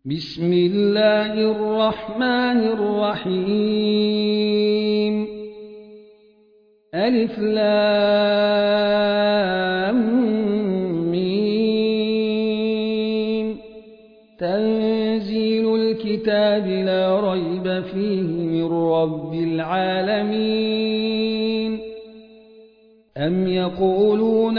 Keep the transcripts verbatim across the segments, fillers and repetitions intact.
بسم الله الرحمن الرحيم ألف لام ميم تنزيل الكتاب لا ريب فيه من رب العالمين أم يقولون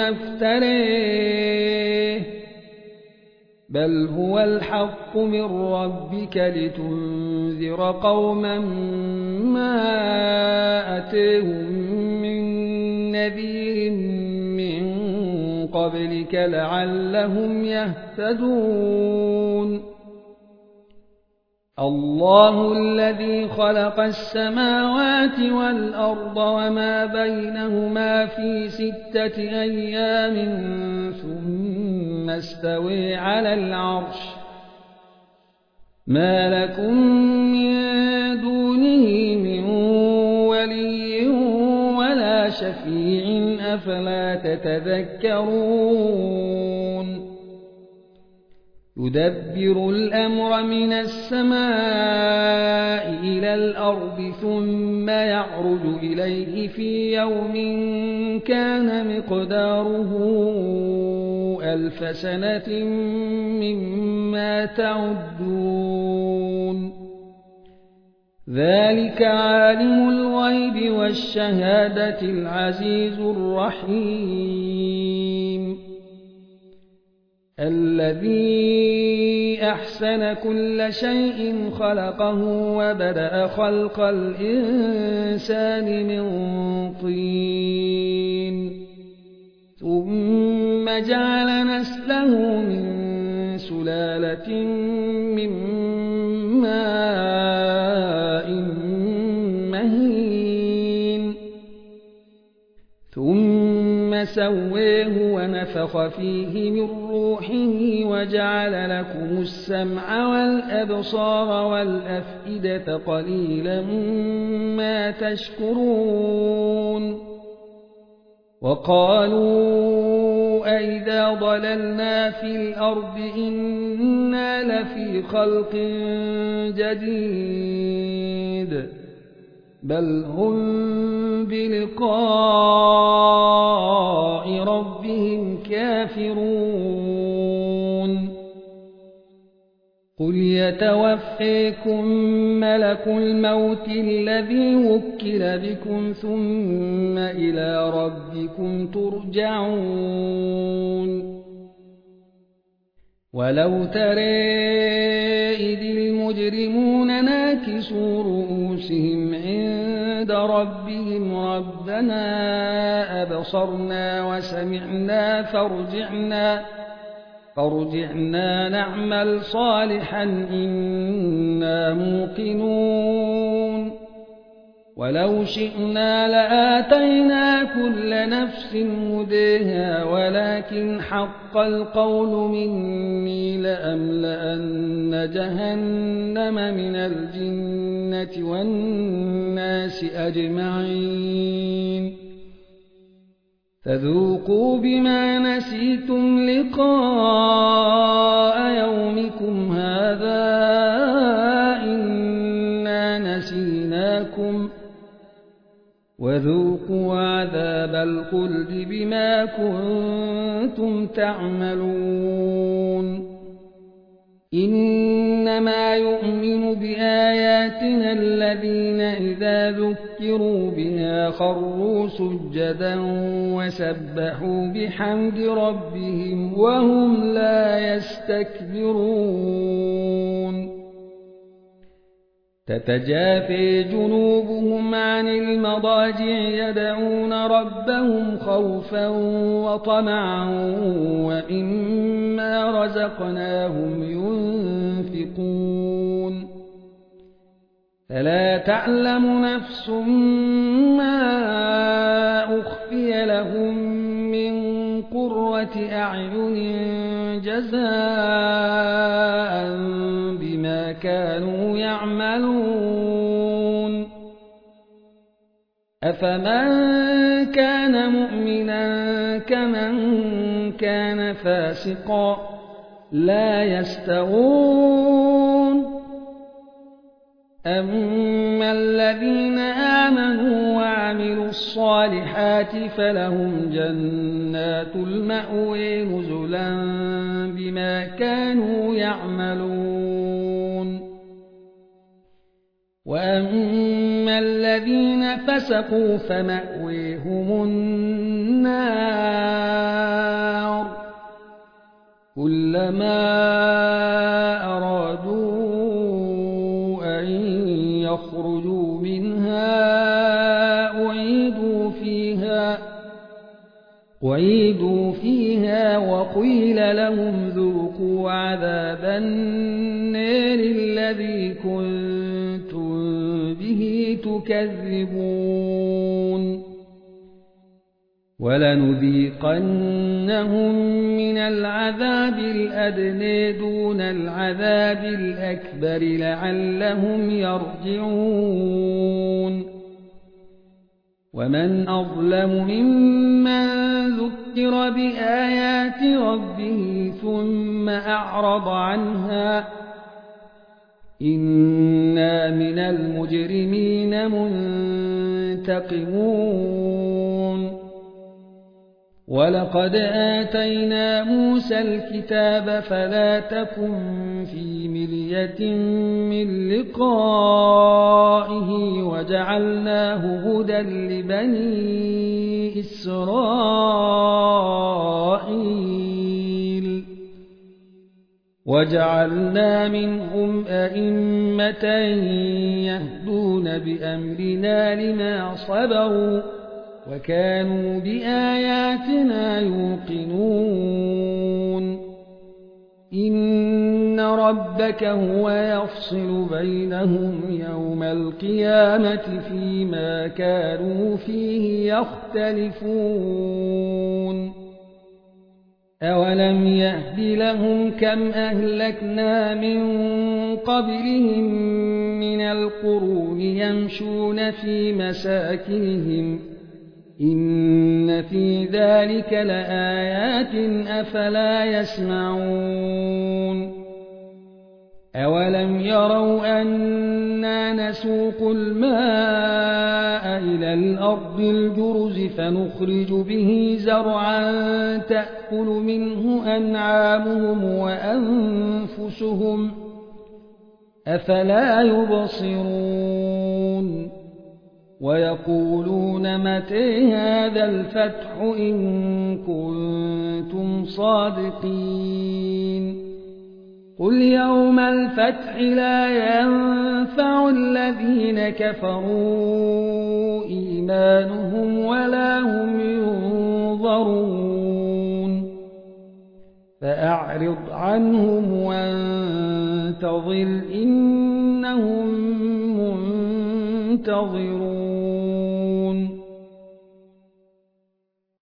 افتريه بل هو الحق من ربك لتنذر قوما ما أتيهم من نذير من قبلك لعلهم يهتدون الله الذي خلق السماوات والأرض وما بينهما في ستة أيام ثم استوى على العرش ما لكم من دونه من ولي ولا شفيع أفلا تتذكرون يدبر الأمر من السماء إلى الأرض ثم يعرج إليه في يوم كان مقداره ألف سنة مما تعدون ذلك عالم الغيب والشهادة العزيز الرحيم الذي أحسن كل شيء خلقه وبدأ خلق الإنسان من طين ثم جعل نسله من سلالة من ماء مهين ثم سويه ونفخ فيه من روحه وجعل لكم السمع والأبصار والأفئدة قليلا ما تشكرون وقالوا أئذا ضللنا في الأرض إنا لفي خلق جديد بل هم بلقاء ربهم كافرون قل يتوفيكم ملك الموت الذي وكل بكم ثم إلى ربكم ترجعون ولو ترى إذ المجرمون ناكسوا رؤوسهم عند ربهم ربنا أبصرنا وسمعنا فارجعنا فارجعنا نعمل صالحا إنا موقنون ولو شئنا لآتينا كل نفس هداها ولكن حق القول مني لأملأن جهنم من الجنة والناس أجمعين فذوقوا بما نسيتم لقاء يومكم هذا إنا نسيناكم وذوقوا عذاب الخلد بما كنتم تعملون إنما يؤمن بآياتنا الذين إذا ذكروا بها خروا سجدا وسبحوا بحمد ربهم وهم لا يستكبرون تتجافى جنوبهم عن المضاجع يدعون ربهم خوفا وطمعا ومما رزقناهم ينفقون فلا تعلم نفس ما أخفي لهم من قرة أعين جزاء بما كانوا يعملون أفمن كان مؤمنا كمن كان فاسقا لا يستوون أما الذين آمنوا وعملوا الصالحات فلهم جنات المأوى نزلا بما كانوا يعملون وأما الذين فسقوا فمأويهم النار كلما أرادوا أن يخرجوا منها أعيدوا فيها أعيدوا فيها وقيل لهم ذوقوا عذاب النار الذي كنتم به تكذبون ولنذيقنهم من العذاب الأدنى دون العذاب الأكبر لعلهم يرجعون ومن أظلم ممن ذكر بآيات ربه ثم أعرض عنها إنا من المجرمين منتقمون ولقد آتينا موسى الكتاب فلا تكن في مرية من لقائه وجعلناه هدى لبني إسرائيل وجعلنا منهم أئمة يهدون بأمرنا لما صبروا وكانوا بآياتنا يوقنون إن ربك هو يفصل بينهم يوم القيامة فيما كانوا فيه يختلفون أولم يهد لهم كم أهلكنا من قبلهم من القرون يمشون في مساكنهم إن في ذلك لآيات أفلا يسمعون أولم يروا أنا نسوق الماء إلى الأرض الجرز فنخرج به زرعا تأكل منه أنعامهم وأنفسهم أفلا يبصرون ويقولون متى هذا الفتح إن كنتم صادقين قل يوم الفتح لا ينفع الذين كفروا إيمانهم ولا هم ينظرون فأعرض عنهم وانتظر إنهم منتظرون